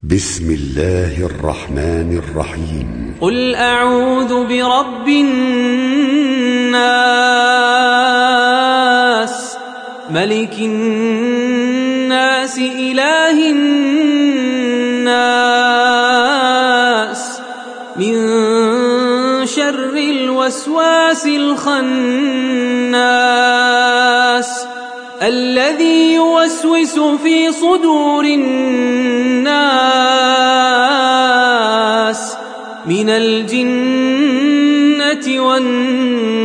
بسم الله الرحمن الرحيم قل أعوذ برب الناس ملك الناس إله الناس من شر الوسواس الخناس الذي يوسوس في صدور الناس من الجنة والناس.